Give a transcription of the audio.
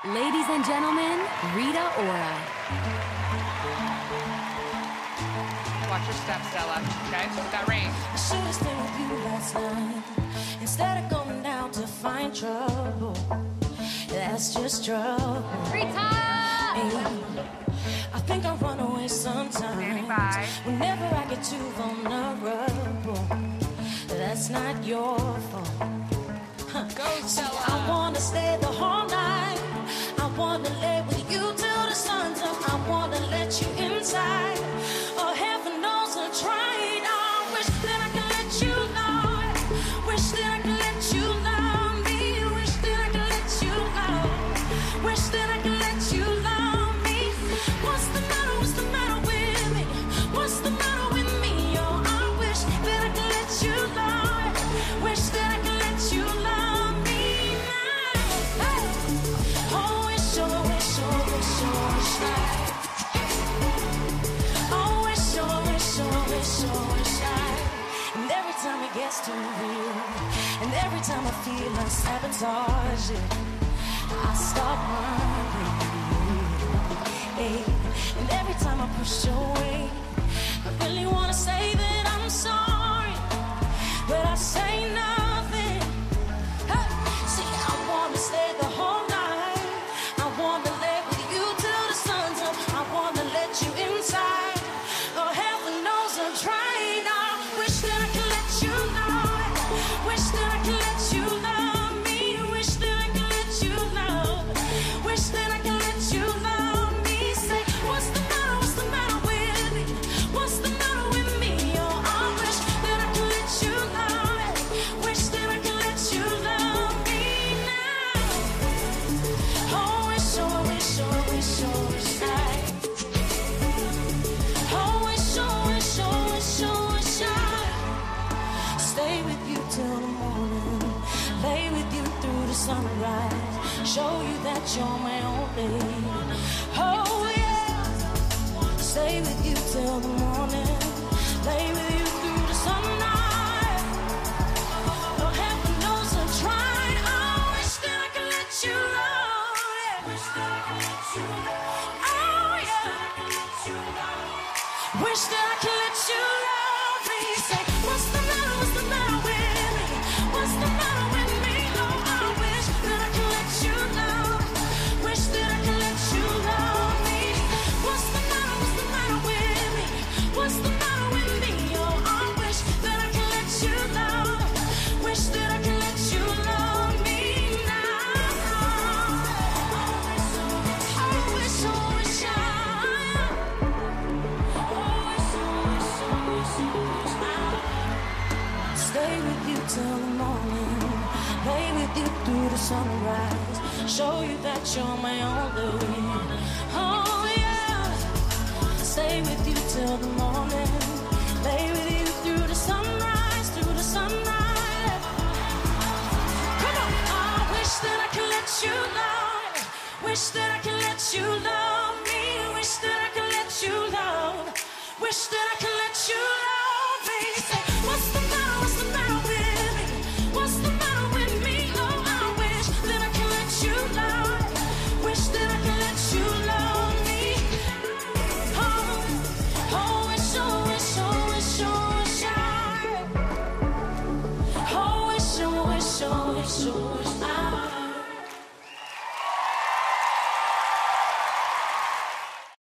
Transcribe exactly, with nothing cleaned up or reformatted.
Ladies and gentlemen, Rita Ora. Watch your step, Stella. Okay, with that range. I should have stayed with you last night instead of going out to find trouble. That's just trouble. Rita! I think I run away sometimes. Whenever I get too vulnerable, that's not your fault. Huh. Go, Stella. I wanna stay the whole night. I wanna lay with you till the sun's up. I wanna let you inside. Oh, heaven knows I'm trying. I wish that I could let you know. Wish that I could let you love me. Wish that I could let you love. Wish that I could let you love me. What's the matter? What's the matter with me? What's the matter with me? Oh, I wish that I could let you love. Wish that I could let you love me now. Hey. Oh, wish, oh, wish, oh, wish, oh, wish I. Oh, wish, oh, wish, oh, wish, oh, wish I. And every time it gets too real, and every time I feel I sabotage it, I stop running. Hey. And every time I push away, I really wanna say that I'm sorry, but I say nothing. Hey. See, I wanna stay the whole night. I wanna lay with you till the sun's up. I wanna let you inside. Oh, heaven knows I'm trying. I wish that I could let you know. Wish that I could let you love me. Wish that I could let you love. Wish that I could let you love me. Say, what's the matter? What's the matter with me? What's the matter with me? Oh, I wish that I could let you love. Wish that I could let you love me now. Oh, wish, oh, wish, oh, wish, oh, wish I. Oh, wish, oh, wish, oh, wish, oh, wish I. Stay with you till the morning. Lay with you through the sunrise. Show you that you're my only. Oh, yeah. Stay with you till the morning. Lay with you through the sunlight. Oh, heaven knows I'm trying. I wish that I could let you love. Yeah. Wish that I could let you love. Oh, yeah. Wish that I could let you love me. Say, what's the matter? What's the matter with me? What's the matter with me? Oh, I wish that I could let you love. Wish that I could let you love me. What's the matter? What's the matter with me? What's the matter with me? Oh, I wish that I could let you love. Wish that I could let you love me now. I wish, oh, wish I. Stay with you till the morning. Lay with you through the sunrise. Show you that you're my only. Oh, yeah. Stay with you till the morning. Lay with you through the sunrise, through the sunrise. Come on. I wish that I could let you love. Wish that I could let you love me. Wish that I could let you love. Wish that I could let you love.